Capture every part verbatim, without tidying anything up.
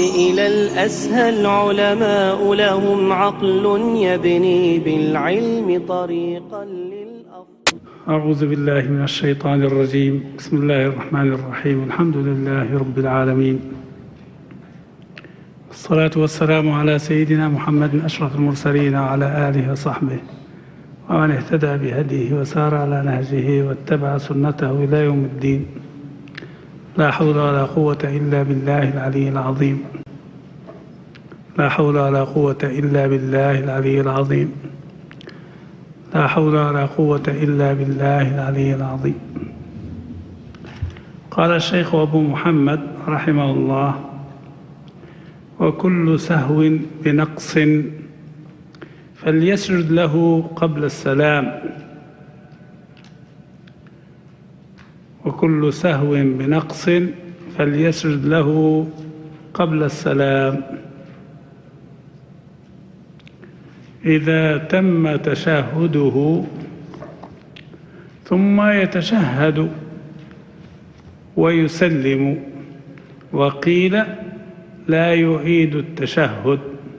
إلى الأسهل علماء لهم عقل يبني بالعلم طريقا للأفضل. أعوذ بالله من الشيطان الرجيم. بسم الله الرحمن الرحيم. الحمد لله رب العالمين، الصلاة والسلام على سيدنا محمد أشرف المرسلين وعلى آله وصحبه ومن اهتدى بهديه وسار على نهجه واتبع سنته إلى يوم الدين. لا حول ولا قوة إلا بالله العلي العظيم. لا حول ولا قوة إلا بالله العلي العظيم. لا حول ولا قوة إلا بالله العلي العظيم. قال الشيخ أبو محمد رحمه الله: وكل سهو بنقص فليسجد له قبل السلام. وكل سهو بنقص فليسجد له قبل السلام. إذا تم تشهده ثم يتشهد ويسلم، وقيل لا يعيد التشهد.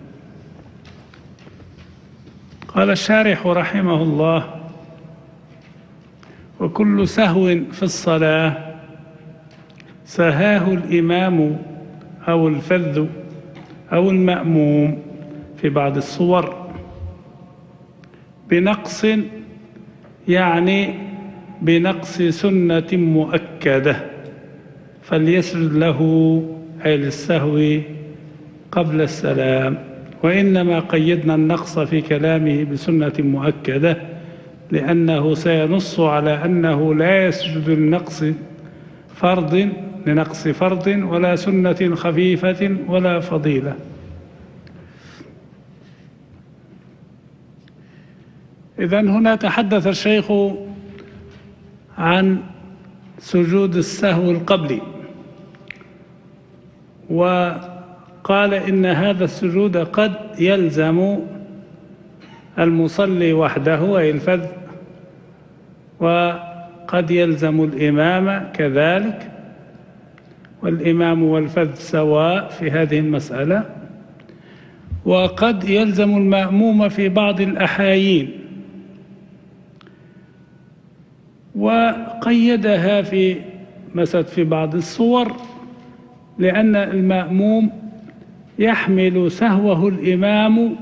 قال الشارح رحمه الله: وكل سهو في الصلاة سهاه الإمام أو الفذ أو المأموم في بعض الصور بنقص، يعني بنقص سنة مؤكدة، فليسجد له أي للسهو قبل السلام. وإنما قيدنا النقص في كلامه بسنة مؤكدة لأنه سينص على أنه لا يسجد لنقص فرض لنقص فرض ولا سنة خفيفة ولا فضيلة. إذن هنا تحدث الشيخ عن سجود السهو القبلي، وقال إن هذا السجود قد يلزم المصلي وحده أي الفذ، وقد يلزم الإمام كذلك، والإمام والفذ سواء في هذه المسألة، وقد يلزم المأموم في بعض الأحايين. وقيدها في مثلا في بعض الصور لأن المأموم يحمل سهوه الإمام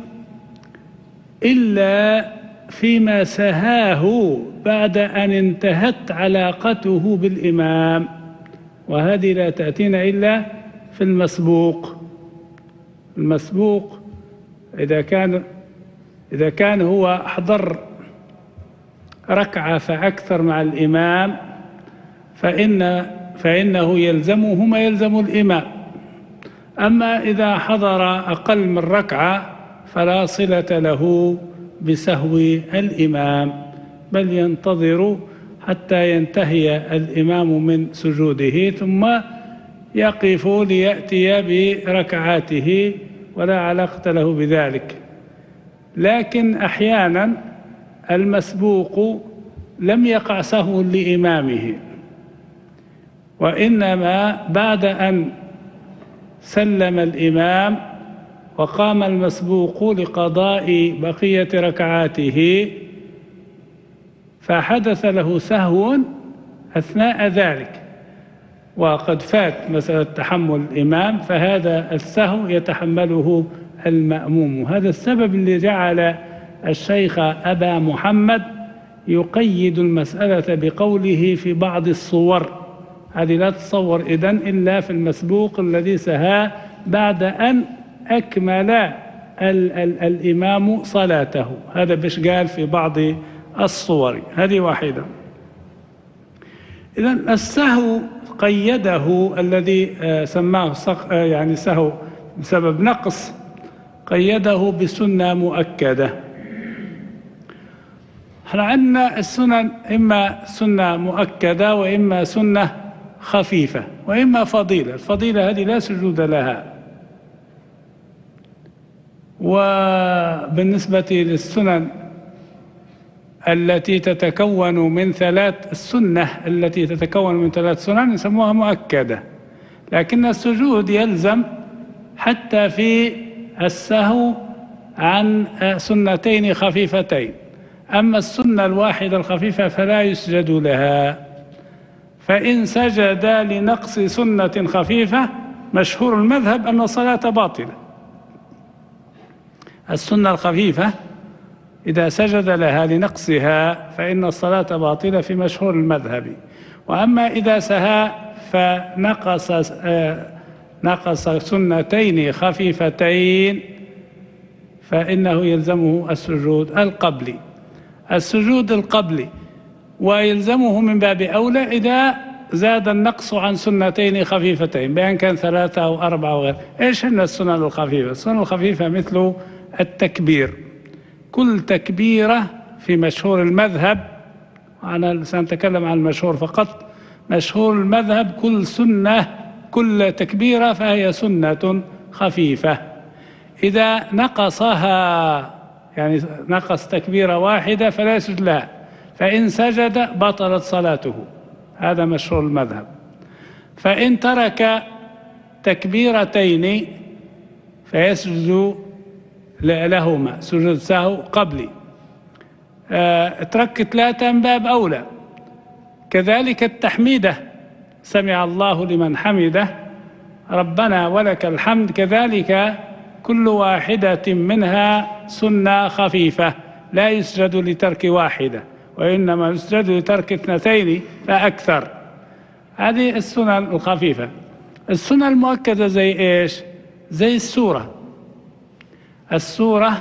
إلا فيما سهاه بعد أن انتهت علاقته بالإمام، وهذه لا تأتينا إلا في المسبوق. المسبوق إذا كان إذا كان هو أحضر ركعة فأكثر مع الإمام فإن فإنه يلزمه ما يلزم الإمام. أما إذا حضر أقل من ركعة فلا صلة له بسهو الإمام، بل ينتظر حتى ينتهي الإمام من سجوده ثم يقف ليأتي بركعاته ولا علاقة له بذلك. لكن أحيانا المسبوق لم يقع سهو لإمامه، وإنما بعد أن سلم الإمام وقام المسبوق لقضاء بقية ركعاته فحدث له سهو أثناء ذلك، وقد فات مسألة تحمل الإمام، فهذا السهو يتحمله المأموم. هذا السبب اللي جعل الشيخ أبا محمد يقيد المسألة بقوله في بعض الصور. هذه لا تصور إذن إلا في المسبوق الذي سها بعد أن أكمل ال ال الإمام صلاته. هذا باش قال في بعض الصور. هذه واحدة. إذن السهو قيده الذي سماه يعني سهو بسبب نقص، قيده بسنة مؤكدة. احنا عندنا السنن إما سنة مؤكدة وإما سنة خفيفة وإما فضيلة. الفضيلة هذه لا سجود لها. وبالنسبة للسنن التي تتكون من ثلاث السنة التي تتكون من ثلاث سنن يسموها مؤكدة، لكن السجود يلزم حتى في السهو عن سنتين خفيفتين. أما السنة الواحدة الخفيفة فلا يسجد لها. فإن سجد لنقص سنة خفيفة مشهور المذهب أن الصلاة باطلة. السنة الخفيفة إذا سجد لها لنقصها فإن الصلاة باطلة في مشهور المذهب. وأما إذا سهى فنقص نقص سنتين خفيفتين فإنه يلزمه السجود القبلي. السجود القبلي ويلزمه من باب أولى إذا زاد النقص عن سنتين خفيفتين، بأن كان ثلاثة أو أربعة وغير. إيش هن السنن الخفيفة؟ السنن الخفيفة مثل التكبير. كل تكبيرة في مشهور المذهب، أنا سنتكلم عن المشهور فقط، مشهور المذهب كل سنة كل تكبيرة فهي سنة خفيفة. إذا نقصها يعني نقص تكبيرة واحدة فلا يسجد لها، فإن سجد بطلت صلاته، هذا مشهور المذهب. فإن ترك تكبيرتين فيسجد لهما سجود سهو قبلي. أه ترك ثلاثة من باب أولى. كذلك التحميدة، سمع الله لمن حمده ربنا ولك الحمد، كذلك كل واحدة منها سنة خفيفة لا يسجد لترك واحدة، وإنما يسجد لترك اثنتين فأكثر. هذه السنن الخفيفة. السنن المؤكدة زي إيش؟ زي السورة. السورة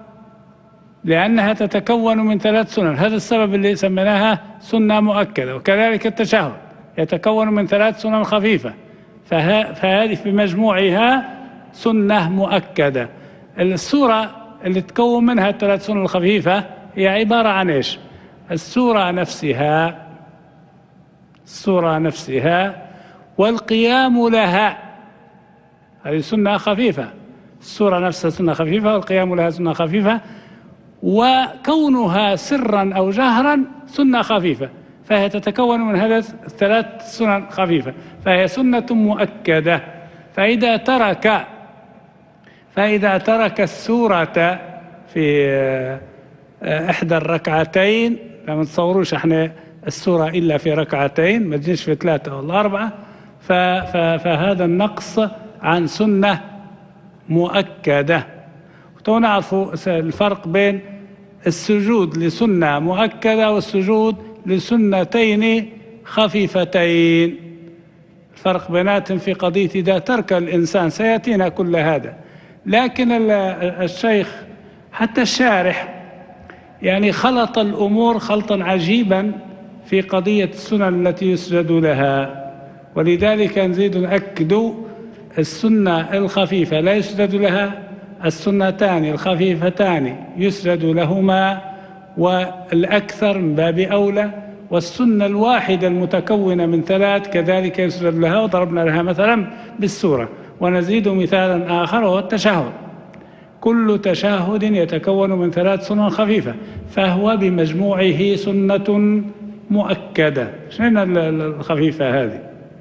لأنها تتكون من ثلاث سنن، هذا السبب اللي سميناها سنة مؤكدة. وكذلك التشهد يتكون من ثلاث سنن خفيفة، فهذه في مجموعها سنة مؤكدة. السورة اللي تكون منها الثلاث سنن الخفيفة هي عبارة عن إيش؟ السورة نفسها السورة نفسها والقيام لها، هذه سنة خفيفة. السورة نفسها سنة خفيفة والقيام لها سنة خفيفة، وكونها سرا أو جهرا سنة خفيفة، فهي تتكون من هذه الثلاث سنن خفيفة، فهي سنة مؤكدة. فإذا ترك فإذا ترك السورة في إحدى الركعتين، لما تصوروش احنا السورة إلا في ركعتين، ما تجيش في ثلاثة ولا أربعة، فهذا النقص عن سنة مؤكدة. ونعرفوا الفرق بين السجود لسنة مؤكدة والسجود لسنتين خفيفتين، الفرق بيناتهم في قضية إذا ترك الإنسان، سيأتينا كل هذا. لكن الشيخ حتى الشارح يعني خلط الأمور خلطا عجيبا في قضية السنن التي يسجد لها، ولذلك نزيد نأكد السنة الخفيفة لا يسجد لها، السنتان الخفيفتان يسجد لهما والأكثر من باب أولى، والسنة الواحدة المتكونة من ثلاث كذلك يسجد لها، وضربنا لها مثلا بالسورة. ونزيد مثالا آخر وهو التشهد. كل تشهد يتكون من ثلاث سنن خفيفة، فهو بمجموعه سنة مؤكدة. شنو الخفيفة هذه؟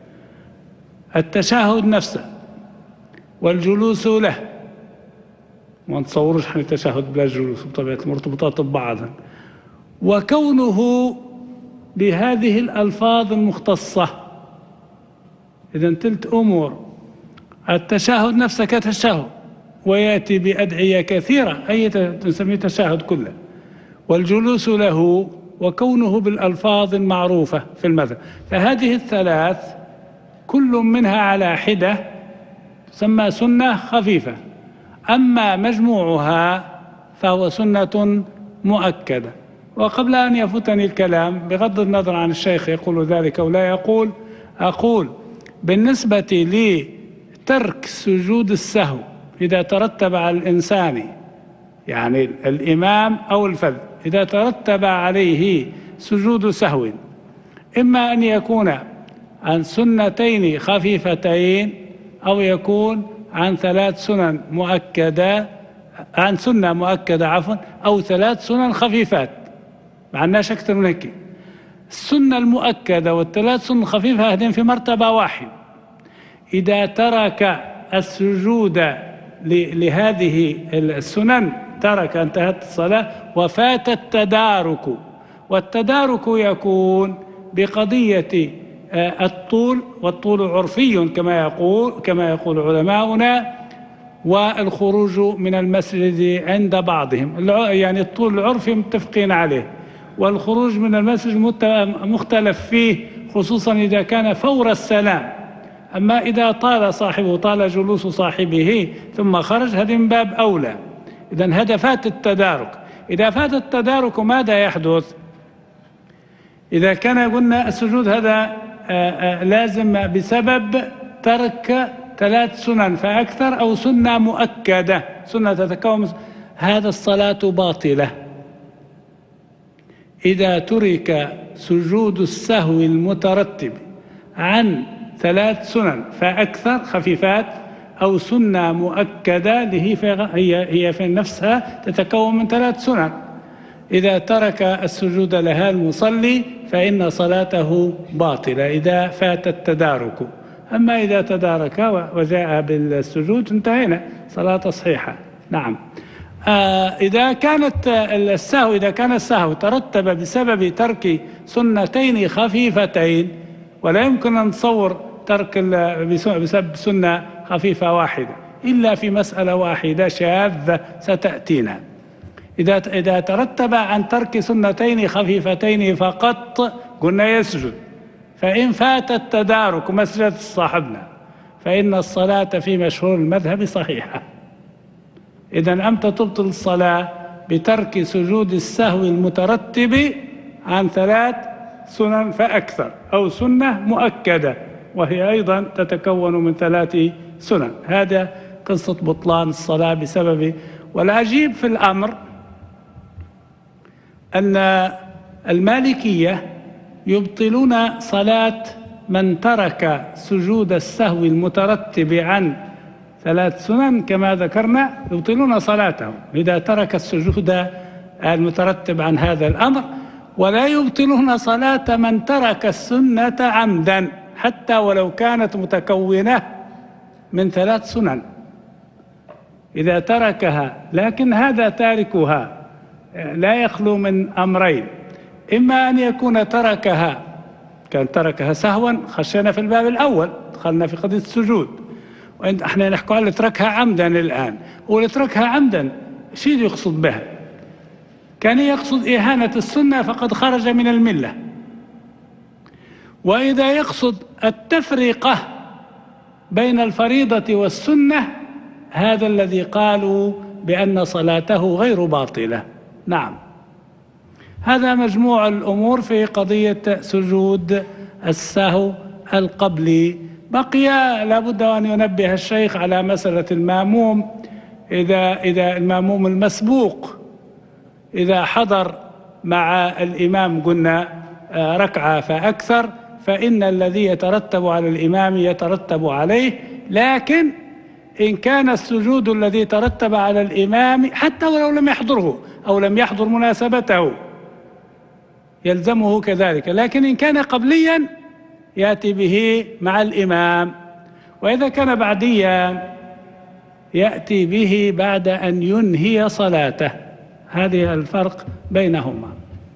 التشهد نفسه والجلوس له، ما نتصورش احنا التشهد بلا جلوس بطبيعة المرتبطات ببعضها، وكونه بهذه الألفاظ المختصة. إذا تلت أمور: التشهد نفسه كتشهد، ويأتي بأدعية كثيرة أي نسميه تشهد كله، والجلوس له، وكونه بالألفاظ المعروفة في المذهب. فهذه الثلاث كل منها على حدة تسمى سنة خفيفة، أما مجموعها فهو سنة مؤكدة. وقبل أن يفوتني الكلام، بغض النظر عن الشيخ يقول ذلك أو لا يقول، أقول بالنسبة لترك سجود السهو إذا ترتب على الإنسان، يعني الإمام أو الفذ، إذا ترتب عليه سجود سهو، إما أن يكون عن سنتين خفيفتين أو يكون عن ثلاث سنن مؤكدة عن سنة مؤكدة عفوا أو ثلاث سنن خفيفات، ما عندناش أكثر من هيك. السنة المؤكدة والثلاث سنن الخفيفة هذين في مرتبة واحدة. إذا ترك السجود لهذه السنن ترك، انتهت الصلاة وفات التدارك. والتدارك يكون بقضية الطول، والطول عرفي كما يقول كما يقول علماؤنا، والخروج من المسجد عند بعضهم، يعني الطول العرفي متفقين عليه، والخروج من المسجد مختلف فيه، خصوصا إذا كان فور السلام. أما إذا طال صاحبه طال جلوس صاحبه ثم خرج، هذا من باب أولى. إذن هذا فات التدارك. إذا فات التدارك ماذا يحدث؟ إذا كان قلنا السجود هذا لازم بسبب ترك ثلاث سنن فأكثر أو سنة مؤكدة، سنة تتكون، هذا الصلاة باطلة. إذا ترك سجود السهو المترتب عن ثلاث سنن فأكثر خفيفات أو سنة مؤكدة هي هي في نفسها تتكون من ثلاث سنن، إذا ترك السجود لها المصلي فإن صلاته باطلة إذا فات التدارك. أما إذا تدارك وجاء بالسجود انتهينا، صلاة صحيحة. نعم. آه إذا كانت السهو إذا كان السهو ترتب بسبب ترك سنتين خفيفتين، ولا يمكن أن نتصور ترك بسبب سنة خفيفة واحدة إلا في مسألة واحدة شاذة ستأتينا. إذا إذا ترتب عن ترك سنتين خفيفتين فقط قلنا يسجد، فإن فات التدارك مسجد صاحبنا فإن الصلاة في مشهور المذهب صحيحة. إذن أنت تبطل الصلاة بترك سجود السهو المترتب عن ثلاث سنن فأكثر أو سنة مؤكدة وهي أيضا تتكون من ثلاث سنن. هذا قصة بطلان الصلاة بسبب. والعجيب في الأمر أن المالكية يبطلون صلاة من ترك سجود السهو المترتب عن ثلاث سنن كما ذكرنا، يبطلون صلاته إذا ترك السجود المترتب عن هذا الأمر، ولا يبطلون صلاة من ترك السنة عمدا حتى ولو كانت متكونة من ثلاث سنن إذا تركها. لكن هذا تاركها لا يخلو من أمرين، إما أن يكون تركها كان تركها سهوا، خشينا في الباب الأول دخلنا في قضية السجود، وإحنا نحكي على تركها عمدا الآن. واللي تركها عمدا شو يقصد بها؟ كان يقصد إهانة السنة فقد خرج من الملة. وإذا يقصد التفرقة بين الفريضة والسنة هذا الذي قالوا بأن صلاته غير باطلة. نعم، هذا مجموع الأمور في قضية سجود السهو القبلي. بقي لابد أن ينبه الشيخ على مسألة المأموم. إذا إذا المأموم المسبوق إذا حضر مع الإمام قلنا ركعة فأكثر فإن الذي يترتب على الإمام يترتب عليه، لكن إن كان السجود الذي ترتب على الإمام حتى ولو لم يحضره أو لم يحضر مناسبته يلزمه كذلك، لكن إن كان قبليا يأتي به مع الإمام، وإذا كان بعديا يأتي به بعد أن ينهي صلاته. هذه الفرق بينهما.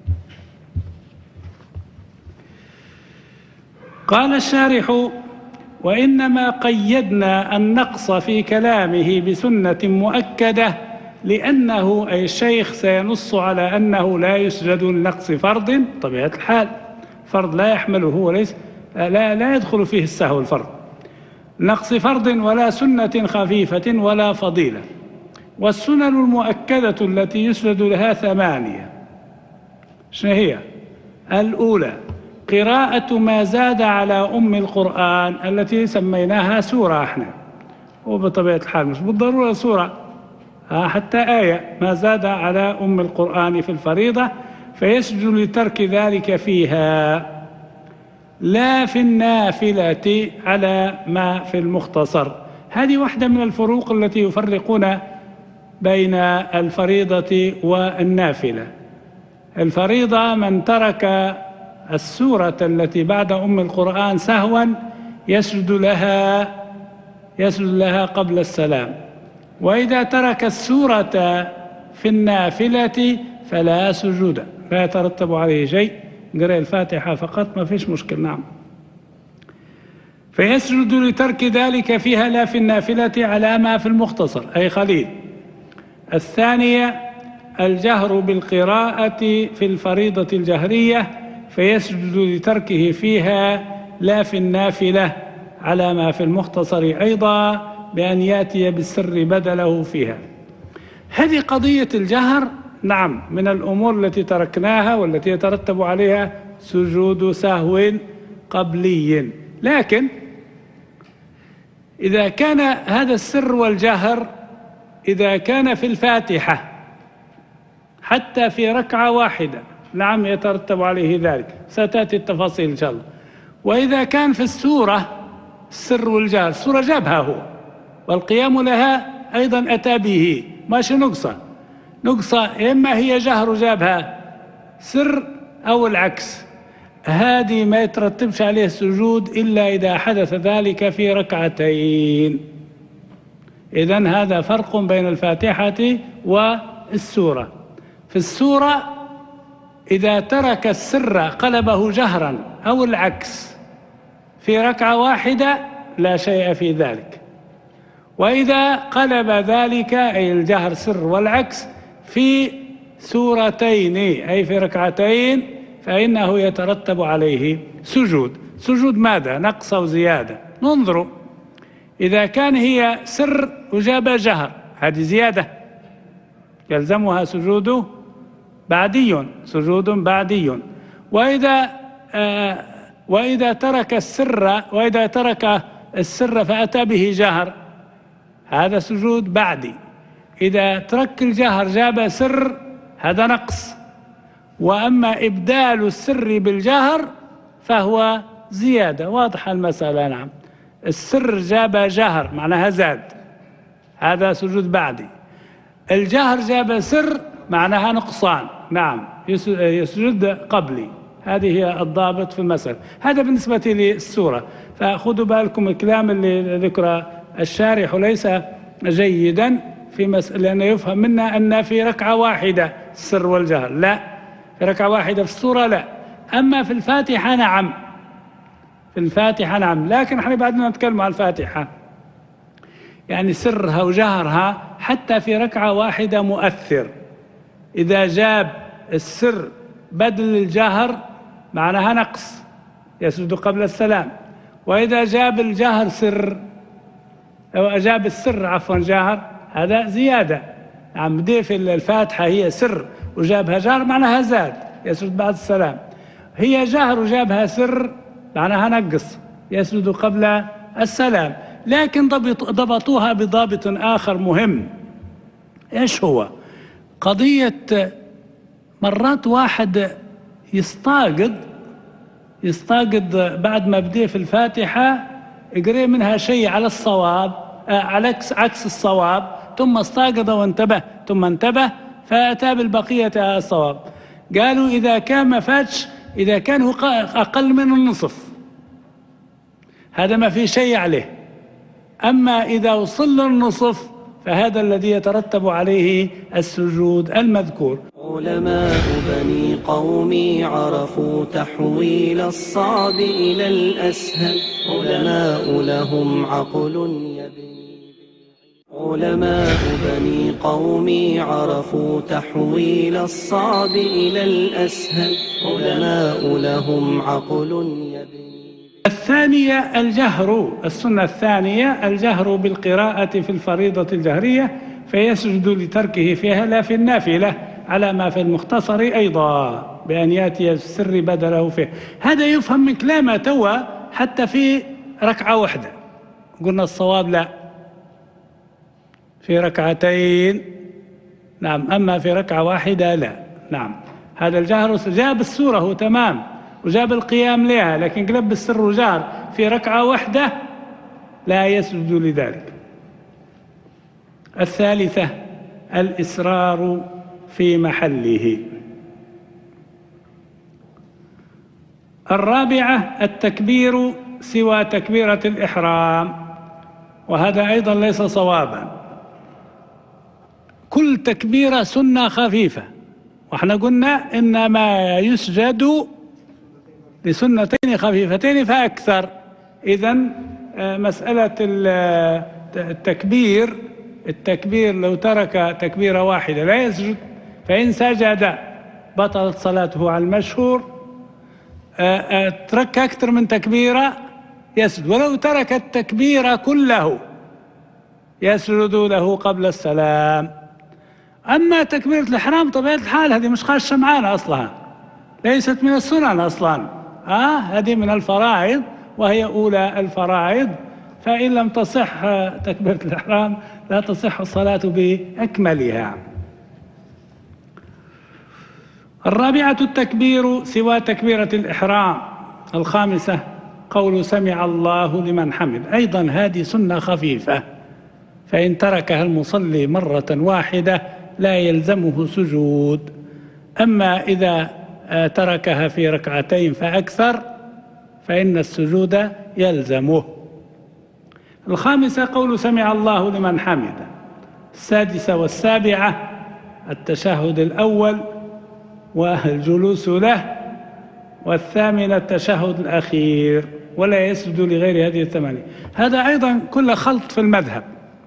قال الشارح: وإنما قيدنا النقص في كلامه بسنة مؤكدة لأنه أي الشيخ سينص على أنه لا يسجد لنقص فرض. طبيعة الحال فرض لا يحمله وليس لا, لا يدخل فيه السهو الفرض، نقص فرض ولا سنة خفيفة ولا فضيلة. والسنن المؤكدة التي يسجد لها ثمانية. شنو هي؟ الأولى قراءة ما زاد على أم القرآن التي سميناها سورة احنا، وبطبيعة الحال مش بالضرورة سورة، حتى آية ما زاد على أم القرآن في الفريضة فيسجد لترك ذلك فيها، لا في النافلة على ما في المختصر. هذه واحدة من الفروق التي يفرقون بين الفريضة والنافلة. الفريضة من ترك السورة التي بعد أم القرآن سهوا يسجد لها يسجد لها قبل السلام. وإذا ترك السورة في النافلة فلا سجود، لا يترتب عليه شيء، قرأ الفاتحة فقط ما فيش مشكل. نعم. فيسجد لترك ذلك فيها لا في النافلة على ما في المختصر أي خليل. الثانية الجهر بالقراءة في الفريضة الجهرية، فيسجد لتركه فيها لا في النافلة على ما في المختصر أيضا بأن يأتي بالسر بدله فيها. هذه قضية الجهر نعم من الأمور التي تركناها والتي يترتب عليها سجود سهو قبلي. لكن إذا كان هذا السر والجهر إذا كان في الفاتحة حتى في ركعة واحدة نعم يترتب عليه ذلك، ستأتي التفاصيل إن شاء الله. وإذا كان في السورة السر والجهر، السورة جابها هو والقيام لها أيضا أتى به، ماشي نقصة نقصة إما هي جهر جابها سر أو العكس، هذه ما يترتبش عليه السجود إلا إذا حدث ذلك في ركعتين. إذن هذا فرق بين الفاتحة والسورة. في السورة إذا ترك السر قلبه جهرا أو العكس في ركعة واحدة لا شيء في ذلك. وإذا قلب ذلك أي الجهر سر والعكس في سورتين أي في ركعتين فإنه يترتب عليه سجود. سجود ماذا؟ نقص أو زيادة؟ ننظر. إذا كان هي سر وجاب جهر هذه زيادة يلزمها سجود بعدي، سجود بعدي. وإذا آه وإذا ترك السر وإذا ترك السر فأتى به جهر هذا سجود بعدي. إذا ترك الجهر جاب سر هذا نقص. وأما إبدال السر بالجهر فهو زيادة. واضحة المسألة. نعم. السر جاب جهر معناها زاد هذا سجود بعدي. الجهر جاب سر معناها نقصان نعم يسجد قبلي. هذه هي الضابط في المسألة. هذا بالنسبة للسورة. فخذوا بالكم الكلام اللي ذكر الشارح ليس جيدا في مسألة، لأنه يفهم منا أن في ركعة واحدة السر والجهر، لا في ركعة واحدة في السورة لا. أما في الفاتحة نعم، في الفاتحة نعم. لكن احنا بعدنا نتكلم عن الفاتحة يعني سرها وجهرها حتى في ركعة واحدة مؤثر. إذا جاب السر بدل الجهر معناها نقص يسجد قبل السلام. وإذا جاب الجهر سر أو جاب السر عفوا جهر هذا زيادة. عم دي في الفاتحة هي سر وجابها جهر معناها زاد يسجد بعد السلام. هي جهر وجابها سر معناها نقص يسجد قبل السلام. لكن ضبطوها بضابط آخر مهم. إيش هو؟ قضية مرات واحد يستاقد يستاقد بعد ما بديه في الفاتحة يقرأ منها شيء على الصواب آه على عكس الصواب ثم استاقد وانتبه ثم انتبه فأتى بالبقية على الصواب. قالوا إذا كان ما فاتش إذا كان هو أقل من النصف هذا ما في شيء عليه. أما إذا وصل للنصف فهذا الذي يترتب عليه السجود المذكور. علماء بني قومي عرفوا تحويل الصعب إلى الأسهل، علماء لهم عقل يبني. علماء بني قومي عرفوا تحويل الصعب إلى الأسهل، علماء لهم عقل يبني. الثانية الجهر، السنة الثانية الجهر بالقراءة في الفريضة الجهرية، فيسجد لتركه فيها لا في النافلة على ما في المختصر أيضا بأن يأتي السر بدله فيه. هذا يفهم من كلامه توا حتى في ركعة واحدة. قلنا الصواب لا في ركعتين نعم، أما في ركعة واحدة لا. نعم هذا الجهر جاب السورة هو تمام وجاب القيام لها، لكن قلب السر وجهر في ركعة واحدة لا يسجد لذلك. الثالثة الإسرار في محله. الرابعة التكبير سوى تكبيرة الإحرام، وهذا أيضا ليس صوابا. كل تكبيرة سنة خفيفة، وإحنا قلنا إنما يسجد لسنتين خفيفتين فأكثر. إذن مسألة التكبير التكبير لو ترك تكبيرة واحدة لا يسجد، فإن سجد بطلت صلاته على المشهور. ترك أكثر من تكبيرة يسجد، ولو ترك التكبيرة كله يسجد له قبل السلام. أما تكبيرة الإحرام طبيعة الحال هذه مش خاشة معانا أصلا، ليست من السنن أصلا، آه هذه من الفرائض وهي أولى الفرائض، فإن لم تصح تكبيرة الإحرام لا تصح الصلاة بأكملها. الرابعة التكبير سوى تكبيرة الإحرام. الخامسة قول سمع الله لمن حمد، أيضا هذه سنة خفيفة، فإن تركها المصلي مرة واحدة لا يلزمه سجود. أما إذا تركها في ركعتين فأكثر فإن السجود يلزمه. الخامسة قول سمع الله لمن حمد. السادسة والسابعة التشهد الأول والجلوس له، والثامنة التشهد الأخير، ولا يسجد لغير هذه الثمانية. هذا أيضا كل خلط في المذهب،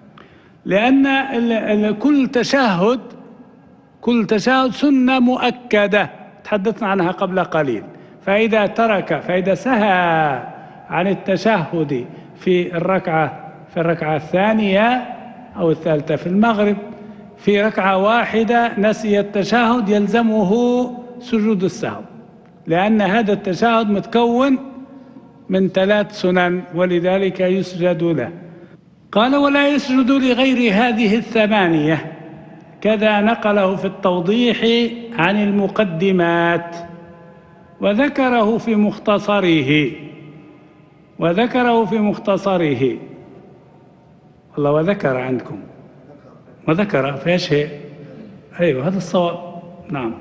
لأن كل تشهد كل تشهد سنة مؤكدة تحدثنا عنها قبل قليل. فإذا ترك فإذا سهى عن التشهد في الركعة في الركعة الثانية أو الثالثة في المغرب في ركعة واحدة نسي التشهد يلزمه سجود السهو، لأن هذا التشهد متكون من ثلاث سنن ولذلك يسجد له. قال ولا يسجد لغير هذه الثمانية، كذا نقله في التوضيح عن المقدمات وذكره في مختصره وذكره في مختصره والله وذكر عندكم وذكر في شيء. أيوه هذا الصواب، نعم.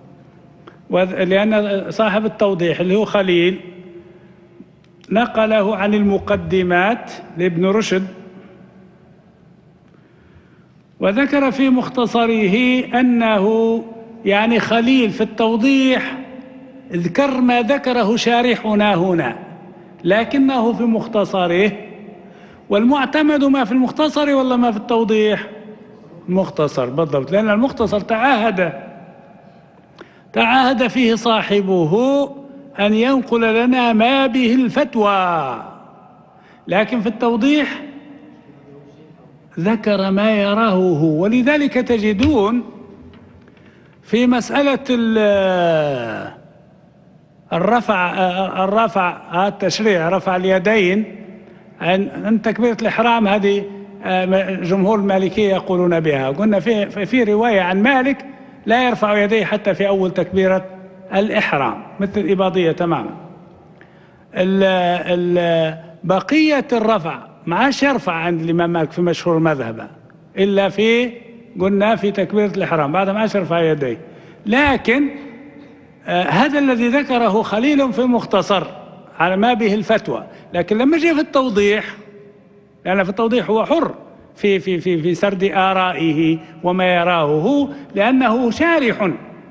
لأن صاحب التوضيح اللي هو خليل نقله عن المقدمات لابن رشد، وذكر في مختصره أنه يعني خليل في التوضيح ذكر ما ذكره شارحنا هنا لكنه في مختصره، والمعتمد ما في المختصر ولا ما في التوضيح؟ مختصر بالضبط، لأن المختصر تعاهد تعاهد فيه صاحبه أن ينقل لنا ما به الفتوى، لكن في التوضيح ذكر ما يراه هو. ولذلك تجدون في مسألة الرفع الرفع التشريع رفع اليدين عن تكبيرة الإحرام، هذه جمهور المالكية يقولون بها. قلنا في في رواية عن مالك لا يرفع يديه حتى في أول تكبيرة الإحرام مثل الإباضية تماما. بقية الرفع ما عادش يرفع عند الإمام مالك في مشهور مذهبه إلا في قلنا في تكبيرة الإحرام، بعد ما عادش يرفع يديه. لكن آه هذا الذي ذكره خليل في المختصر على ما به الفتوى، لكن لما جاء في التوضيح، لأن في التوضيح هو حر في في في في سرد آرائه وما يراه هو، لأنه شارح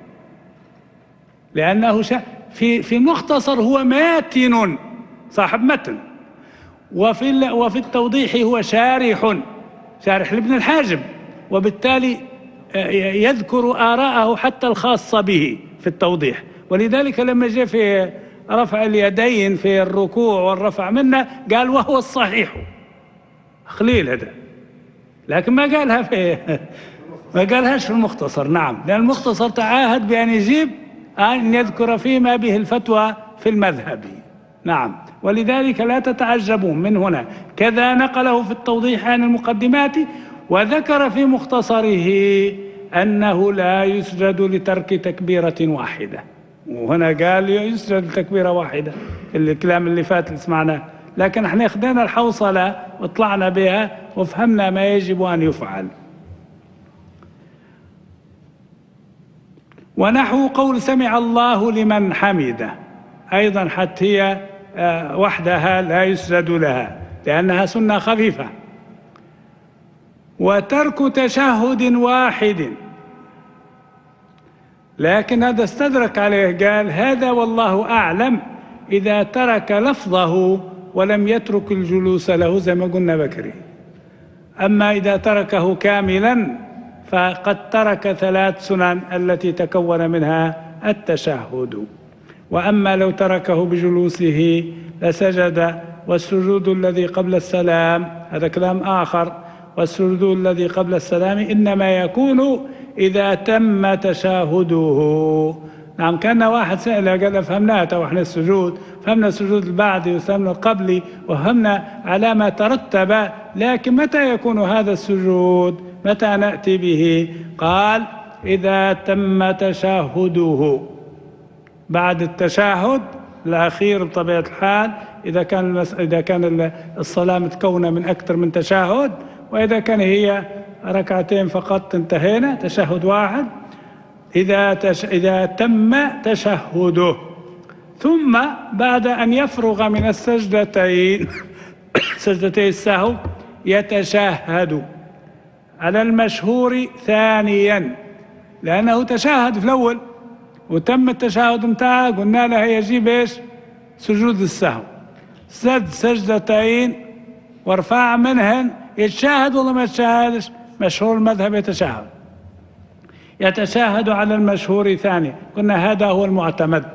لأنه شا في في المختصر هو ماتن صاحب متن، وفي وفي التوضيح هو شارح شارح لابن الحاجب، وبالتالي يذكر آراءه حتى الخاصة به في التوضيح. ولذلك لما جاء في رفع اليدين في الركوع والرفع منه قال وهو الصحيح خليل هذا، لكن ما قالها في ما قالهاش في المختصر. نعم، لأن المختصر تعاهد بأن يجيب أن يذكر فيما به الفتوى في المذهب. نعم، ولذلك لا تتعجبون من هنا. كذا نقله في التوضيح عن المقدمات وذكر في مختصره أنه لا يسجد لترك تكبيرة واحدة، وهنا قال يسجد لتكبيرة واحدة الكلام اللي فات اللي سمعناه، لكن احنا اخذنا الحوصلة وطلعنا بها وفهمنا ما يجب أن يفعل. ونحو قول سمع الله لمن حمده أيضا حتى هي وحدها لا يسجد لها لأنها سنة خفيفة، وترك تشهد واحد، لكن هذا استدرك عليه، قال هذا والله أعلم إذا ترك لفظه ولم يترك الجلوس له زي ما قلنا بكري. أما إذا تركه كاملا فقد ترك ثلاث سنن التي تكون منها التشهد. وأما لو تركه بجلوسه لسجد، والسجود الذي قبل السلام هذا كلام آخر، والسجود الذي قبل السلام إنما يكون إذا تم تشاهده. نعم، كان واحد سأل قال فهمناها تو احنا السجود، فهمنا السجود البعدي وفهمنا القبلي وفهمنا على ما ترتب، لكن متى يكون هذا السجود؟ متى نأتي به؟ قال إذا تم تشاهده، بعد التشهد الأخير بطبيعة الحال، إذا كان المس... إذا كان الصلاة متكونة من أكثر من تشهد، وإذا كان هي ركعتين فقط انتهينا تشهد واحد. إذا تش... إذا تم تشهده، ثم بعد أن يفرغ من السجدتين سجدتي السهو يتشهد على المشهور ثانيا، لأنه تشهد في الأول وتم التشهد متاعه، قلنا له يجيب ايش؟ سجود السهو، سجد سجدتين وارفع منهن، يتشاهد ولا ما يتشاهدش؟ مشهور المذهب يتشاهد، يتشاهد على المشهور ثانيا، قلنا هذا هو المعتمد.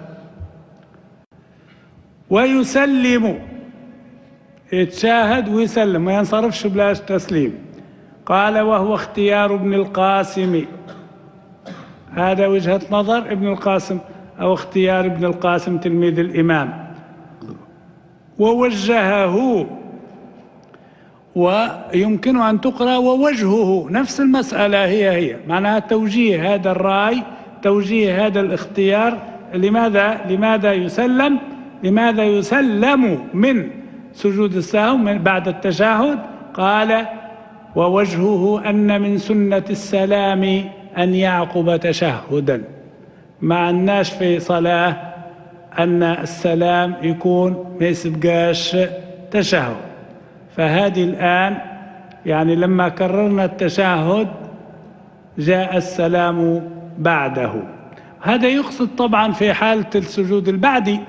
ويسلم، يتشاهد ويسلم، ما ينصرفش بلاش تسليم. قال وهو اختيار ابن القاسم، هذا وجهة نظر ابن القاسم أو اختيار ابن القاسم تلميذ الإمام، ووجهه، ويمكن أن تقرأ ووجهه، نفس المسألة هي هي، معناها توجيه هذا الرأي، توجيه هذا الاختيار. لماذا لماذا يسلم لماذا يسلم من سجود السهو من بعد التشهد؟ قال ووجهه أن من سنة السلام أن يعقب تشهدا. ما عندناش في صلاة أن السلام يكون ما يسبقاش تشهد، فهذه الآن يعني لما كررنا التشهد جاء السلام بعده. هذا يقصد طبعا في حالة السجود البعدي.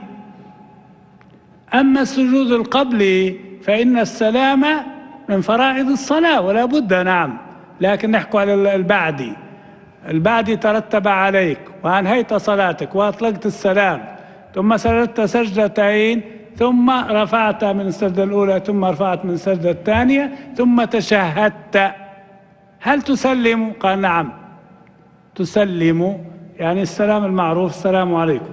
أما السجود القبلي فإن السلام من فرائض الصلاة ولا بد، نعم، لكن نحكي على البعدي. البعدي ترتب عليك وأنهيت صلاتك وأطلقت السلام، ثم سجدت سجدتين، ثم رفعت من السجدة الأولى، ثم رفعت من السجدة الثانية، ثم تشهدت، هل تسلم؟ قال نعم تسلم، يعني السلام المعروف السلام عليكم.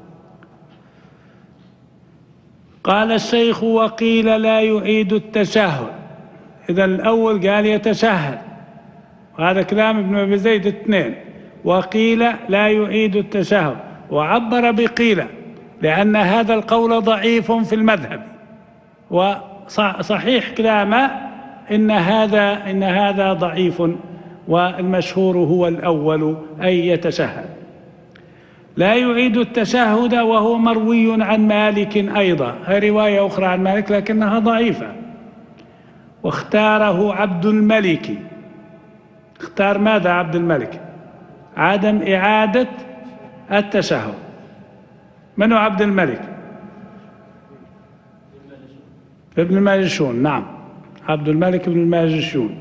قال الشيخ وقيل لا يعيد التشهد. إذا الأول قال يتشهد، وهذا كلام ابن أبي زيد اثنين. وقيل لا يعيد التشهد، وعبر بقيل لأن هذا القول ضعيف في المذهب، وصحيح كلامه إن هذا إن هذا ضعيف، والمشهور هو الأول أي يتشهد. لا يعيد التشهد وهو مروي عن مالك أيضا، هي رواية أخرى عن مالك لكنها ضعيفة. واختاره عبد الملك. اختار ماذا عبد الملك؟ عدم إعادة التشهد. من هو عبد الملك؟ ابن الماجشون، نعم، عبد الملك بن الماجشون.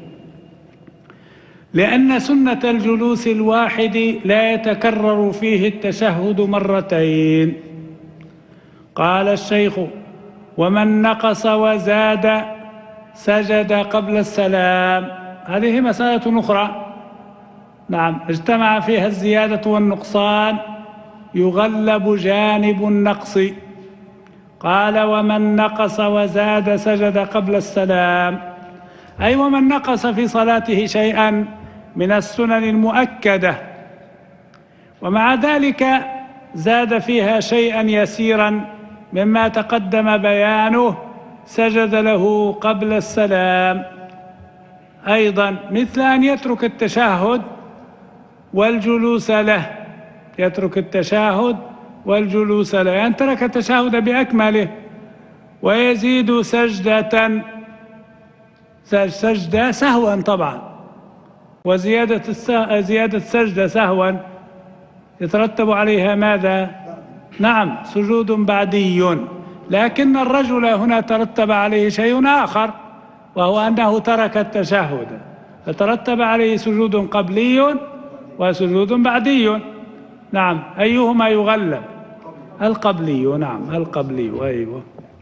لأن سنة الجلوس الواحد لا يتكرر فيه التشهد مرتين. قال الشيخ ومن نقص وزاد سجد قبل السلام. هذه مسألة أخرى، نعم، اجتمع فيها الزيادة والنقصان، يغلب جانب النقص. قال ومن نقص وزاد سجد قبل السلام، أي ومن نقص في صلاته شيئا من السنن المؤكدة ومع ذلك زاد فيها شيئا يسيرا مما تقدم بيانه سجد له قبل السلام. أيضا مثل أن يترك التشهد والجلوس له، يترك التشهد والجلوس له، يعني ترك التشهد بأكمله ويزيد سجدة سجدة سهوا طبعا، وزيادة السه... زيادة سجدة سهوا يترتب عليها ماذا؟ نعم سجود بعدي، لكن الرجل هنا ترتب عليه شيء آخر، وهو أنه ترك التشهد، فترتب عليه سجود قبلي وسجود بعدي. نعم، أيهما يغلب؟ القبلي. نعم القبلي، أيوه.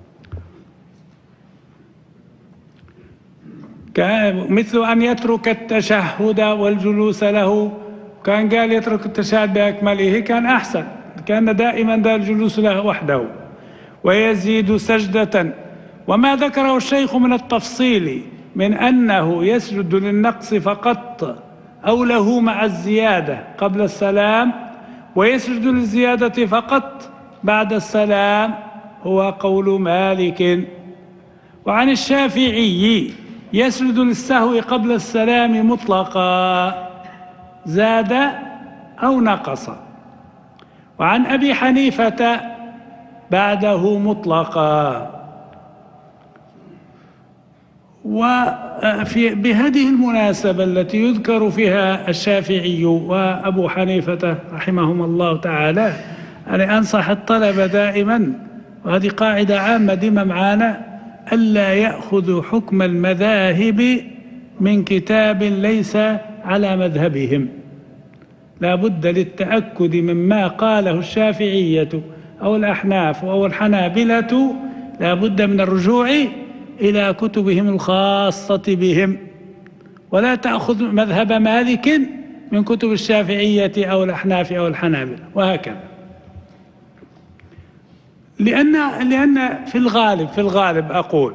مثل أن يترك التشهد والجلوس له، كان قال يترك التشهد بأكمله كان أحسن، كان دائما دا الجلوس له وحده. ويزيد سجدة، وما ذكره الشيخ من التفصيل من أنه يسجد للنقص فقط أو له مع الزيادة قبل السلام، ويسجد للزيادة فقط بعد السلام، هو قول مالك. وعن الشافعي يسجد للسهو قبل السلام مطلقا، زاد أو نقص. وعن أبي حنيفة بعده مطلقا. وفي بهذه المناسبة التي يذكر فيها الشافعي وأبو حنيفة رحمهم الله تعالى، أنا أنصح الطلبة دائما، وهذه قاعدة عامة ديما معانا، ألا يأخذوا حكم المذاهب من كتاب ليس على مذهبهم. لا بد للتأكد مما قاله الشافعية أو الأحناف أو الحنابلة، لا بد من الرجوع إلى كتبهم الخاصة بهم، ولا تأخذ مذهب مالك من كتب الشافعية أو الأحناف أو الحنابلة، وهكذا. لأن لأن في الغالب في الغالب أقول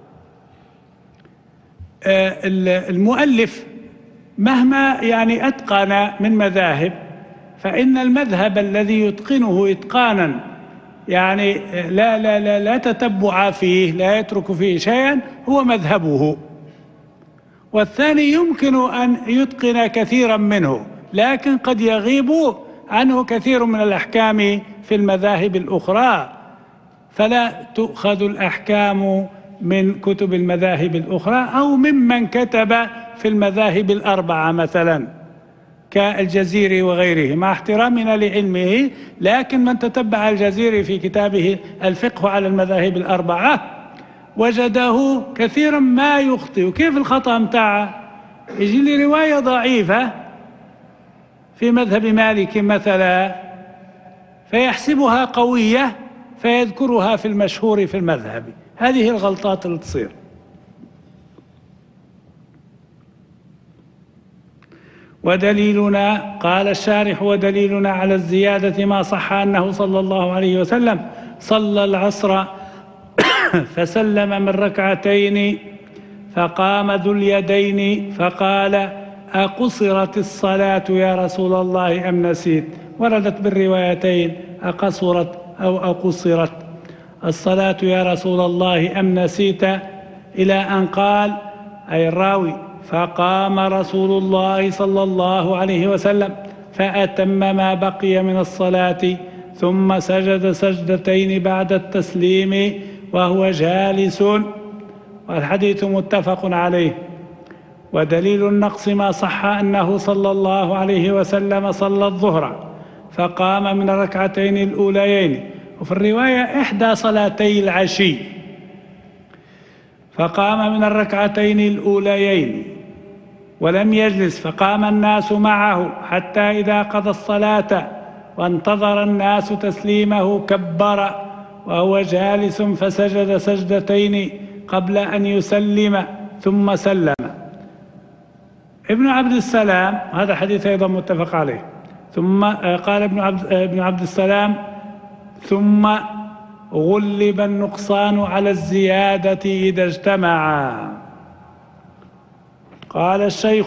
المؤلف مهما يعني أتقن من مذاهب، فإن المذهب الذي يتقنه إتقانا يعني لا لا لا لا تتبع فيه، لا يترك فيه شيئا، هو مذهبه. والثاني يمكن أن يتقن كثيرا منه، لكن قد يغيب عنه كثير من الأحكام في المذاهب الأخرى، فلا تؤخذ الأحكام من كتب المذاهب الأخرى أو ممن كتب في المذاهب الأربعة مثلا كالجزيري وغيره، مع احترامنا لعلمه، لكن من تتبع الجزيري في كتابه الفقه على المذاهب الأربعة وجده كثيرا ما يخطئ. كيف الخطأ متاعه؟ يجي لي رواية ضعيفة في مذهب مالك مثلا فيحسبها قوية فيذكرها في المشهور في المذهب. هذه الغلطات اللي تصير. ودليلنا، قال الشارح، ودليلنا على الزيادة ما صح أنه صلى الله عليه وسلم صلى العصر فسلم من ركعتين فقام ذو اليدين فقال: أقصرت الصلاة يا رسول الله أم نسيت؟ وردت بالروايتين أقصرت أو أقصرت الصلاة يا رسول الله أم نسيت، إلى أن قال أي الراوي: فقام رسول الله صلى الله عليه وسلم فأتم ما بقي من الصلاة ثم سجد سجدتين بعد التسليم وهو جالس. والحديث متفق عليه. ودليل النقص ما صح أنه صلى الله عليه وسلم صلى الظهر فقام من الركعتين الأوليين، وفي الرواية إحدى صلاتي العشي، فقام من الركعتين الأوليين ولم يجلس، فقام الناس معه حتى إذا قضى الصلاة وانتظر الناس تسليمه كبر وهو جالس فسجد سجدتين قبل أن يسلم ثم سلم. ابن عبد السلام، هذا حديث أيضا متفق عليه، ثم قال ابن عبد, ابن عبد السلام: ثم غلب النقصان على الزيادة إذا اجتمعا. قال الشيخ: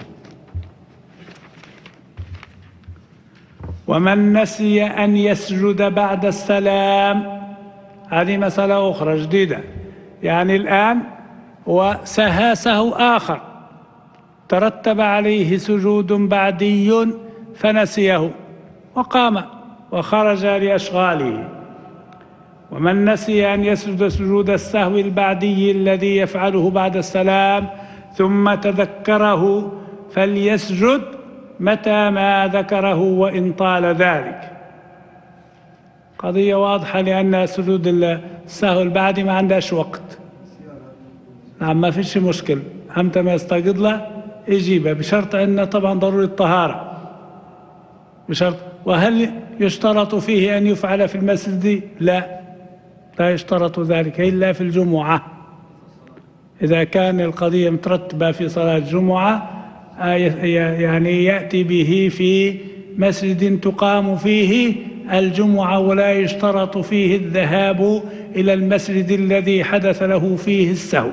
ومن نسي أن يسجد بعد السلام، هذه مسألة أخرى جديدة، يعني الآن وسهى سهو آخر ترتب عليه سجود بعدي فنسيه وقام وخرج لأشغاله، ومن نسي أن يسجد سجود السهو البعدي الذي يفعله بعد السلام ثم تذكره فليسجد متى ما ذكره وإن طال ذلك. قضية واضحة، لأن سجود السهو البعدي ما عندهاش وقت. نعم، ما فيش مشكل، أمتى ما يستيقظ له يجيبها، بشرط أن طبعا ضروري الطهارة، بشرط. وهل يشترط فيه أن يفعل في المسجد؟ لا، لا يشترط ذلك إلا في الجمعة. إذا كان القضية مترتبة في صلاة الجمعة يعني يأتي به في مسجد تقام فيه الجمعة، ولا يشترط فيه الذهاب إلى المسجد الذي حدث له فيه السهو.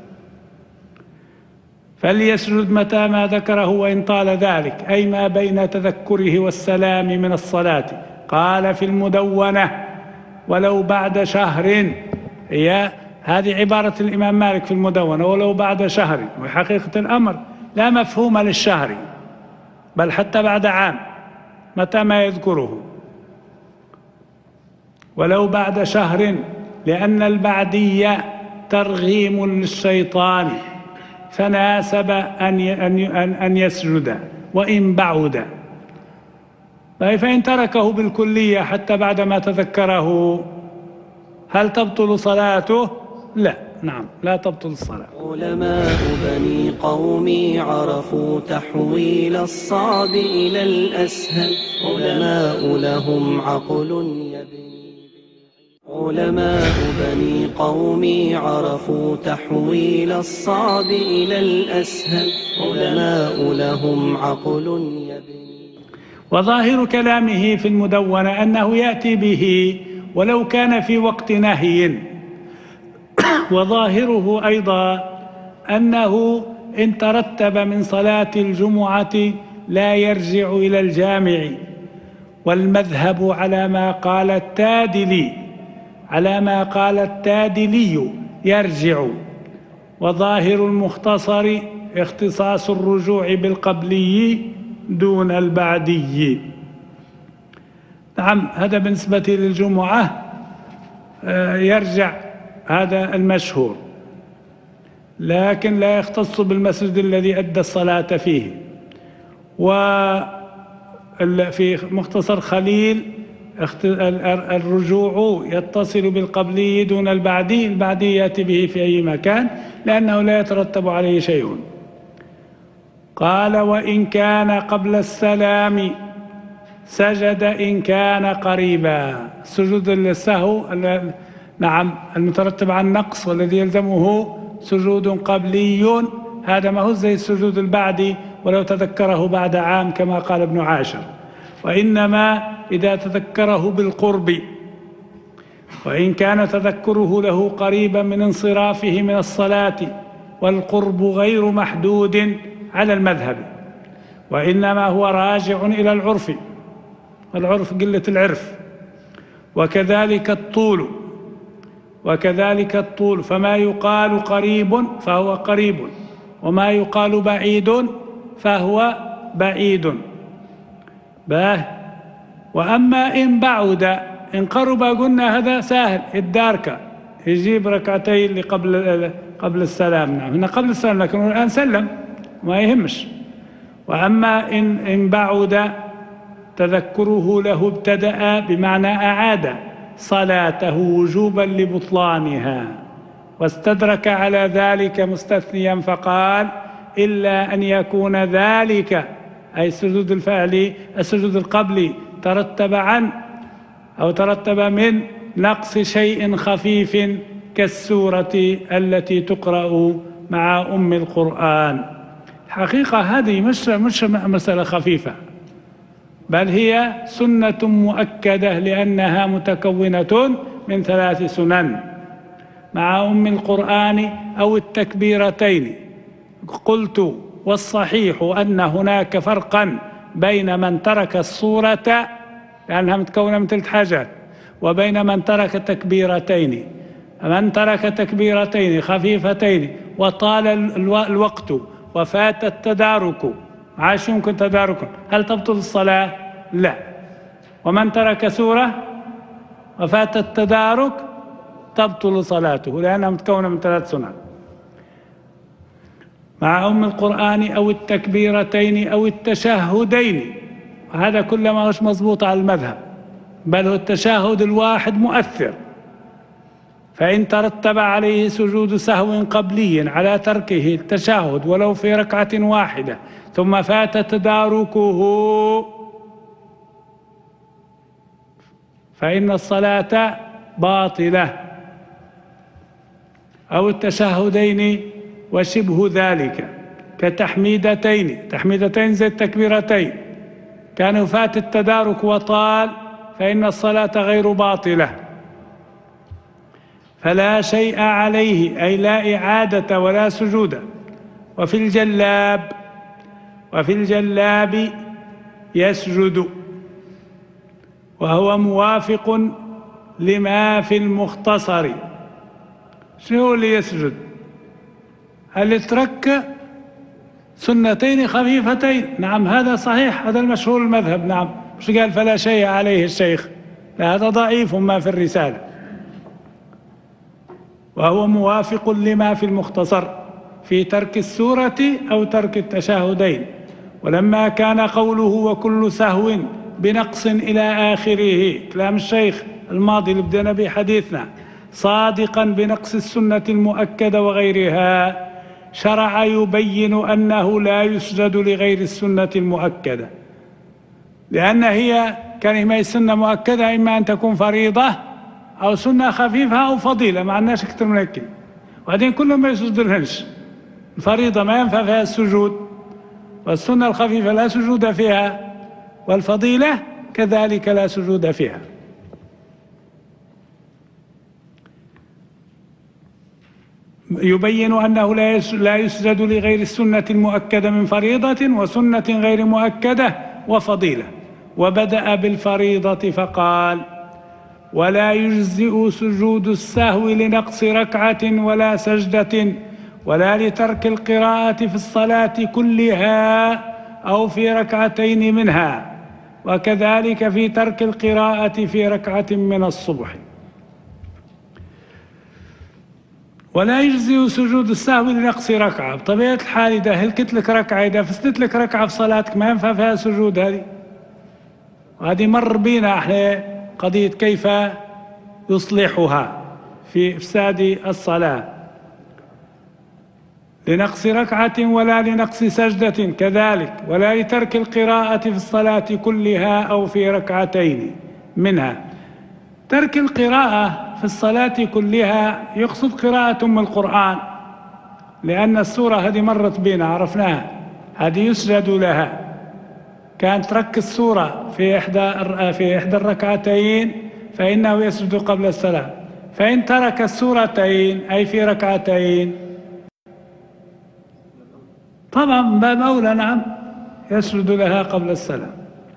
فليسجد متى ما ذكره وإن طال ذلك، أي ما بين تذكره والسلام من الصلاة. قال في المدونة: ولو بعد شهر. هي هذه عبارة الإمام مالك في المدونة، ولو بعد شهر. وحقيقة الأمر لا مفهوم للشهر، بل حتى بعد عام متى ما يذكره. ولو بعد شهر، لأن البعدية ترغيم للشيطان، فناسب أن أن يسجد وإن بعد. فإن تركه بالكلية حتى بعد ما تذكره، هل تبطل صلاته؟ لا، نعم، لا تبطل الصلاة. علماء بني قومي عرفوا تحويل الصعب إلى الأسهل، علماء لهم عقل يبني. علماء بني قومي عرفوا تحويل الصعب إلى الأسهل، علماء لهم عقل يبني. وظاهر كلامه في المدونة أنه يأتي به ولو كان في وقت نهي. وظاهره أيضا أنه إن ترتب من صلاة الجمعة لا يرجع إلى الجامع. والمذهب على ما قال التادلي على ما قال التادلي يرجع. وظاهر المختصر اختصاص الرجوع بالقبلي دون البعدي. نعم، هذا بالنسبة للجمعة يرجع، هذا المشهور، لكن لا يختص بالمسجد الذي أدى الصلاة فيه. وفي مختصر خليل الرجوع يتصل بالقبلي دون البعدي، البعدي يأتي به في أي مكان لأنه لا يترتب عليه شيء. قال: وإن كان قبل السلام سجد إن كان قريبا. سجود السهو نعم المترتب عن النقص والذي يلزمه سجود قبلي، هذا ما هو زي السجود البعدي ولو تذكره بعد عام كما قال ابن عاشر، وإنما إذا تذكره بالقرب. وإن كان تذكره له قريبا من انصرافه من الصلاة، والقرب غير محدود على المذهب، وإنما هو راجع إلى العرف، والعرف قلة العرف. وكذلك الطول وكذلك الطول فما يقال قريب فهو قريب، وما يقال بعيد فهو بعيد. باه. وأما إن بعد، إن قرب قلنا هذا سهل، الداركة يجيب ركعتين قبل قبل السلام. نعم، هنا قبل السلام، لكن الآن سلم ما يهمش. وأما إن إن بعد تذكره له ابتدأ بمعنى أعاد صلاته وجوبا لبطلانها، واستدرك على ذلك مستثنيا فقال: إلا أن يكون ذلك، أي السجود الفعلي السجود القبلي، ترتب عن أو ترتب من نقص شيء خفيف كالسورة التي تقرأ مع أم القرآن. حقيقة هذه مش مش مسألة خفيفة، بل هي سنة مؤكدة، لأنها متكونة من ثلاث سنن مع أم القرآن أو التكبيرتين. قلت: والصحيح أن هناك فرقا بين من ترك الصورة لأنها متكونة من ثلاث حاجات، وبين من ترك تكبيرتين. من ترك تكبيرتين خفيفتين وطال الوقت وفات التدارك، عاش يمكن تداركا، هل تبطل الصلاة؟ لا. ومن ترك سورة وفات التدارك تبطل صلاته لأنها متكونة من ثلاث سنن. مع أم القرآن أو التكبيرتين أو التشهدين، وهذا كله ما هوش مضبوط على المذهب، بل هو التشهد الواحد مؤثر، فإن ترتب عليه سجود سهو قبلي على تركه التشهد ولو في ركعة واحدة ثم فات تداركه فإن الصلاة باطلة. أو التشهدين وشبه ذلك كتحميدتين، تحميدتين زي التكبيرتين، كان فات التدارك وطال فإن الصلاة غير باطلة، فلا شيء عليه، أي لا إعادة ولا سجود. وفي الجلاب وفي الجلاب يسجد، وهو موافق لما في المختصر. شنو اللي يسجد؟ اللي ترك سنتين خفيفتين. نعم هذا صحيح، هذا المشهور المذهب. نعم مش قال فلا شيء عليه الشيخ؟ لا، هذا ضعيف ما في الرسالة. وهو موافق لما في المختصر في ترك السورة أو ترك التشهدين. ولما كان قوله وكل سهو بنقص إلى آخره، كلام الشيخ الماضي اللي بدنا به حديثنا، صادقا بنقص السنة المؤكدة وغيرها، شرع يبين أنه لا يسجد لغير السنة المؤكدة، لأن هي كلمة السنة مؤكدة إما أن تكون فريضة أو سنة خفيفة أو فضيلة، ما عندناش أكثر من هيك. وبعدين كلهم ما يسجد لهنش. الفريضة ما ينفع فيها السجود، والسنة الخفيفة لا سجود فيها، والفضيلة كذلك لا سجود فيها. يبين أنه لا يسجد لغير السنة المؤكدة من فريضة وسنة غير مؤكدة وفضيلة. وبدأ بالفريضة فقال ولا يجزئ سجود السهو لنقص ركعة ولا سجدة ولا لترك القراءة في الصلاة كلها أو في ركعتين منها، وكذلك في ترك القراءة في ركعة من الصبح. ولا يجزئ سجود السهو لنقص ركعة. بطبيعة الحال إذا هلكت لك ركعة، إذا فسدت لك ركعة في صلاتك ما ينفع فيها سجود. هذه وهذه مر بينا احنا قضية كيف يصلحها في إفساد الصلاة. لنقص ركعة ولا لنقص سجدة كذلك، ولا لترك القراءة في الصلاة كلها أو في ركعتين منها. ترك القراءة في الصلاة كلها يقصد قراءة أم القرآن، لأن السورة هذه مرت بنا عرفناها، هذه يسجد لها. كان ترك السورة في إحدى في إحدى الركعتين فإنه يسجد قبل السلام، فإن ترك السورتين أي في ركعتين طبعا من باب أولى نعم يسجد لها قبل السلام.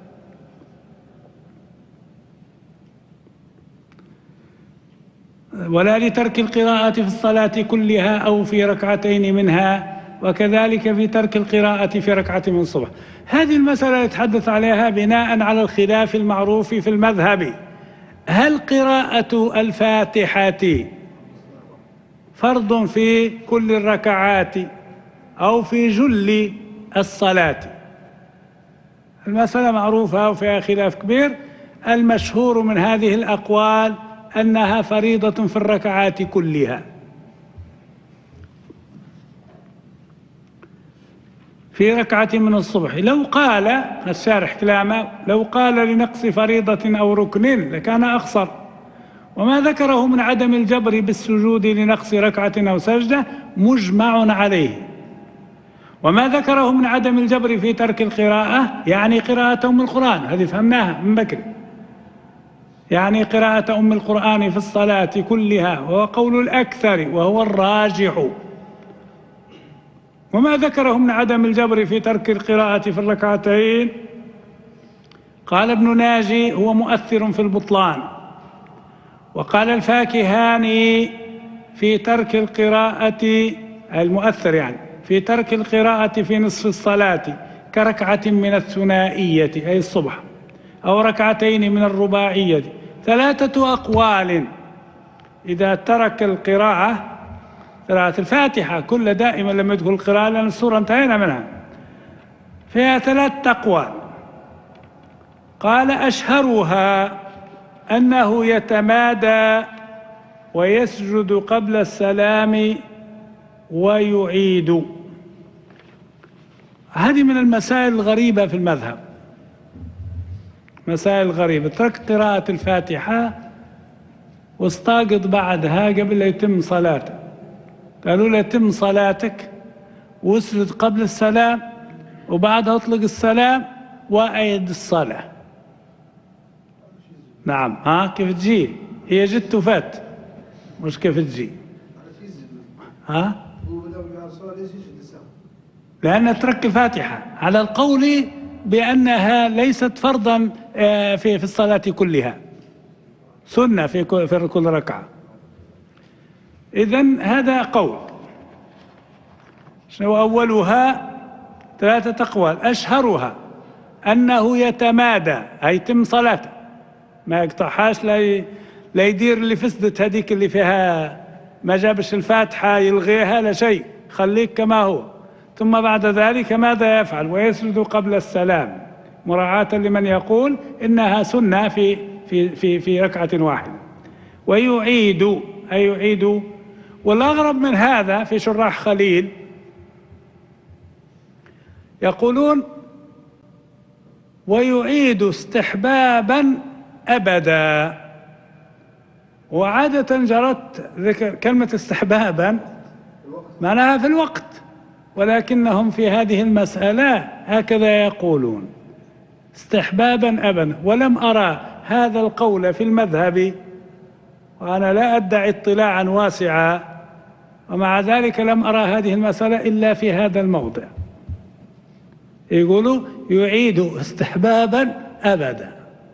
ولا لترك القراءة في الصلاة كلها أو في ركعتين منها، وكذلك في ترك القراءة في ركعة من الصبح. هذه المسألة يتحدث عليها بناء على الخلاف المعروف في المذهب، هل قراءة الفاتحة فرض في كل الركعات أو في جل الصلاة؟ المسألة معروفة وفيها خلاف كبير. المشهور من هذه الأقوال أنها فريضة في الركعات كلها. في ركعة من الصبح. لو قال الشارح كلامه لو قال لنقص فريضة أو ركن لكان أخصر. وما ذكره من عدم الجبر بالسجود لنقص ركعة أو سجدة مجمع عليه. وما ذكره من عدم الجبر في ترك القراءة يعني قراءة أم القرآن، هذه فهمناها من بكر، يعني قراءة أم القرآن في الصلاة كلها، وهو قول الأكثر وهو الراجح. وما ذكره من عدم الجبر في ترك القراءة في الركعتين قال ابن ناجي هو مؤثر في البطلان. وقال الفاكهاني في ترك القراءة المؤثر يعني في ترك القراءة في نصف الصلاة كركعة من الثنائية أي الصبح أو ركعتين من الرباعية. ثلاثة أقوال إذا ترك القراءة، قراءة الفاتحة كل دائما لما يدخل القراءة، لأن السورة انتهينا منها، فيها ثلاث أقوال. قال أشهرها أنه يتمادى ويسجد قبل السلام ويعيد. هذه من المسائل الغريبة في المذهب، مسائل غريبة. ترك قراءة الفاتحة واستاقط بعدها قبل لا يتم صلاته، قالوا له يتم صلاتك واسجد قبل السلام وبعدها اطلق السلام وأعد الصلاة. نعم، ها كيف تجي؟ هي جت وفات، مش كيف تجي. ها؟ لأن ترك الفاتحة على القول بأنها ليست فرضا في في الصلاة كلها، سنة في في كل ركعة. إذن هذا قول. شنو أولها؟ ثلاثة أقوال. أشهرها أنه يتمادى، أي يتم صلاته، ما يقطعهاش، لا لا يدير اللي فسدت هذيك اللي فيها ما جابش الفاتحة يلغيها، لا شيء، خليك كما هو. ثم بعد ذلك ماذا يفعل؟ ويسجد قبل السلام، مراعاة لمن يقول إنها سنة في في في في ركعة واحدة. ويعيد، أي يعيد. والأغرب من هذا في شراح خليل يقولون ويعيد استحبابا أبدا. وعادة جرت ذكر كلمة استحبابا معناها في الوقت، ولكنهم في هذه المسألة هكذا يقولون استحبابا أبدا. ولم أرى هذا القول في المذهب، وأنا لا أدعي اطلاعا واسعا، ومع ذلك لم أرى هذه المسألة إلا في هذا الموضع. يقولوا يعيد استحبابا أبدا،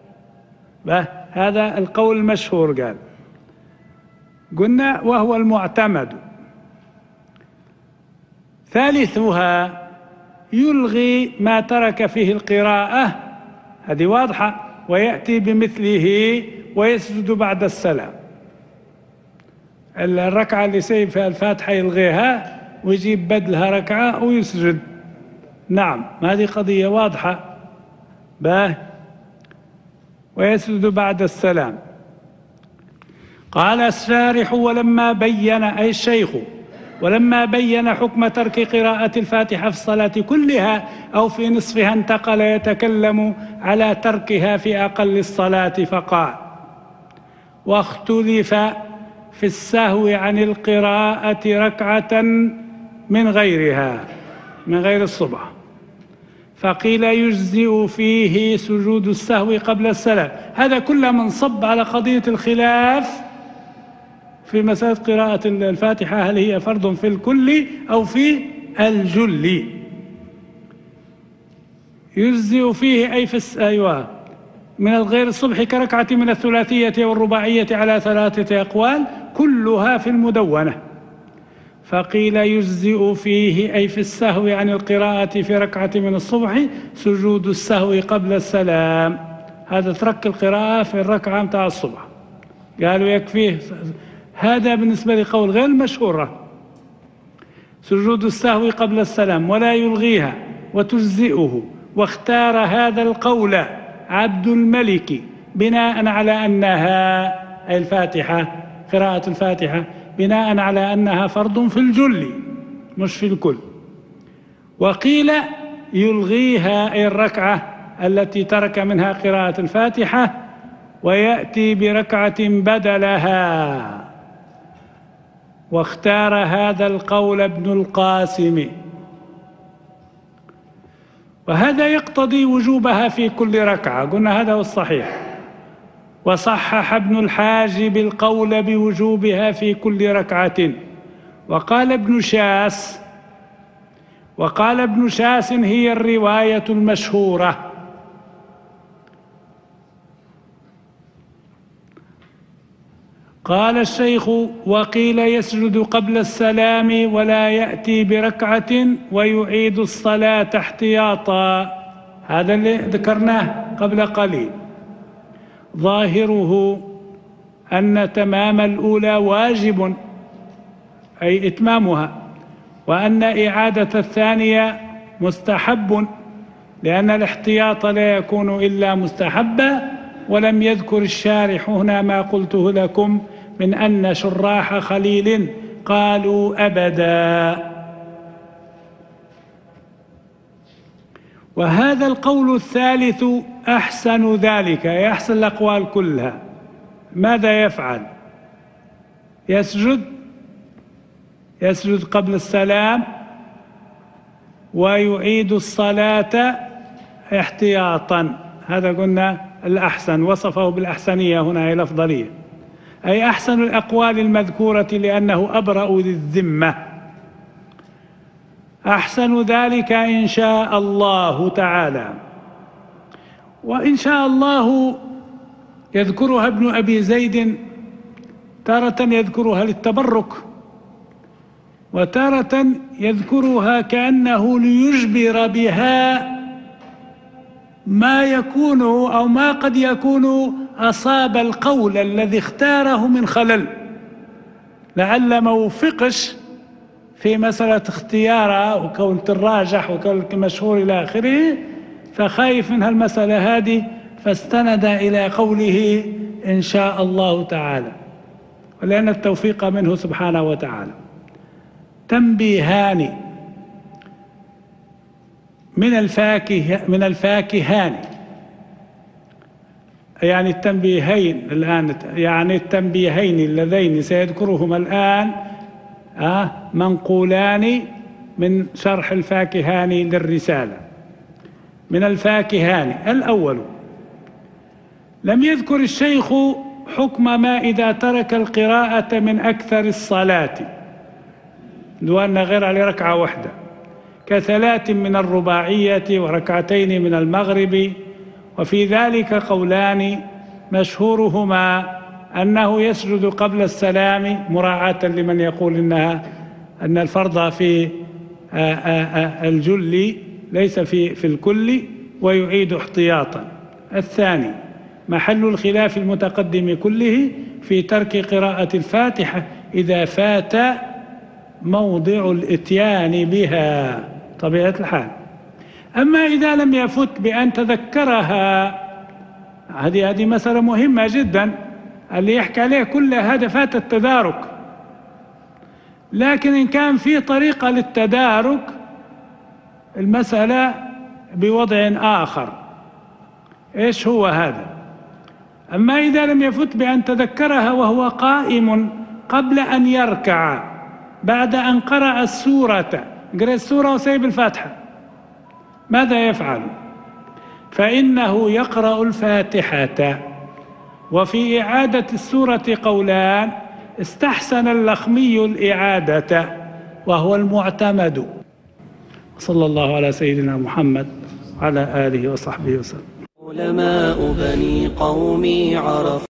هذا القول المشهور. قال قلنا وهو المعتمد. ثالثها يلغي ما ترك فيه القراءة، هذه واضحة، ويأتي بمثله ويسجد بعد السلام. الركعة اللي سيب فيها الفاتحة يلغيها ويجيب بدلها ركعة ويسجد. نعم، هذه قضية واضحة. باه ويسجد بعد السلام. قال الشارح ولما بين، أي الشيخ، ولما بين حكم ترك قراءة الفاتحة في الصلاة كلها أو في نصفها انتقل يتكلم على تركها في أقل الصلاة فقال واختلف في السهو عن القراءة ركعة من غيرها، من غير الصبح، فقيل يجزئ فيه سجود السهو قبل السلام. هذا كله منصب على قضية الخلاف في مسألة قراءة الفاتحة، هل هي فرض في الكل أو في الجل. يجزئ فيه أي في أيوة من غير الصبح كركعة من الثلاثية والرباعية على ثلاثة أقوال كلها في المدونة. فقيل يجزئ فيه أي في السهو عن القراءة في ركعة من الصبح سجود السهو قبل السلام. هذا ترك القراءة في الركعة متاع الصبح، قالوا يكفيه. هذا بالنسبة لقول غير مشهورة، سجود السهو قبل السلام ولا يلغيها وتجزئه. واختار هذا القول عبد الملك بناء على أنها أي الفاتحة، قراءة الفاتحة، بناء على أنها فرض في الجل مش في الكل. وقيل يلغيها أي الركعة التي ترك منها قراءة الفاتحة ويأتي بركعة بدلها. واختار هذا القول ابن القاسم، وهذا يقتضي وجوبها في كل ركعة، قلنا هذا هو الصحيح. وصحح ابن الحاجب القول بوجوبها في كل ركعة. وقال ابن شاس وقال ابن شاس هي الرواية المشهورة. قال الشيخ وقيل يسجد قبل السلام ولا يأتي بركعة ويعيد الصلاة احتياطا، هذا اللي ذكرناه قبل قليل. ظاهره أن تمام الأولى واجب أي إتمامها، وأن إعادة الثانية مستحب، لأن الاحتياط لا يكون إلا مستحبا. ولم يذكر الشارح هنا ما قلته لكم من أن شراح خليل قالوا أبدا. وهذا القول الثالث أحسن ذلك، يحسن الأقوال كلها. ماذا يفعل؟ يسجد يسجد قبل السلام ويعيد الصلاة احتياطا. هذا قلنا الأحسن، وصفه بالأحسنية هنا، هي الأفضلية، أي أحسن الأقوال المذكورة لأنه أبرأ للذمة. أحسن ذلك إن شاء الله تعالى. وإن شاء الله يذكرها ابن أبي زيد، تارة يذكرها للتبرك، وتارة يذكرها كأنه ليجبر بها ما يكون أو ما قد يكون أصاب القول الذي اختاره من خلل، لعل ما وفقش في مسألة اختيارها وكون الراجح وكون المشهور إلى آخره، فخايف من هالمسألة هذه فاستند إلى قوله إن شاء الله تعالى، ولأن التوفيق منه سبحانه وتعالى. تنبيهان من الفاكهة من الفاكهان، يعني التنبيهين الآن، يعني التنبيهين اللذين سيذكرهما الآن آه منقولان من شرح الفاكهان للرسالة. من الفاكهان الأول: لم يذكر الشيخ حكم ما إذا ترك القراءة من أكثر الصلاة، دون غير على ركعة واحدة، كثلاث من الرباعية وركعتين من المغرب. وفي ذلك قولان، مشهورهما أنه يسجد قبل السلام مراعاة لمن يقول إنها أن الفرض في الجل ليس في في الكل، ويعيد احتياطا. الثاني محل الخلاف المتقدم كله في ترك قراءة الفاتحة إذا فات موضع الإتيان بها، طبيعة الحال. أما إذا لم يفت بأن تذكرها، هذه هذه مسألة مهمة جدا، اللي يحكي عليه كل هذا فات التدارك. لكن إن كان في طريقة للتدارك، المسألة بوضع آخر. إيش هو هذا؟ أما إذا لم يفت بأن تذكرها وهو قائم قبل أن يركع، بعد أن قرأ السورة، قرأ السورة وسيب الفاتحة، ماذا يفعل؟ فإنه يقرأ الفاتحة. وفي إعادة السورة قولان، استحسن اللخمي الإعادة وهو المعتمد. صلى الله على سيدنا محمد وعلى آله وصحبه وسلم. علماء بني قومي عرفوا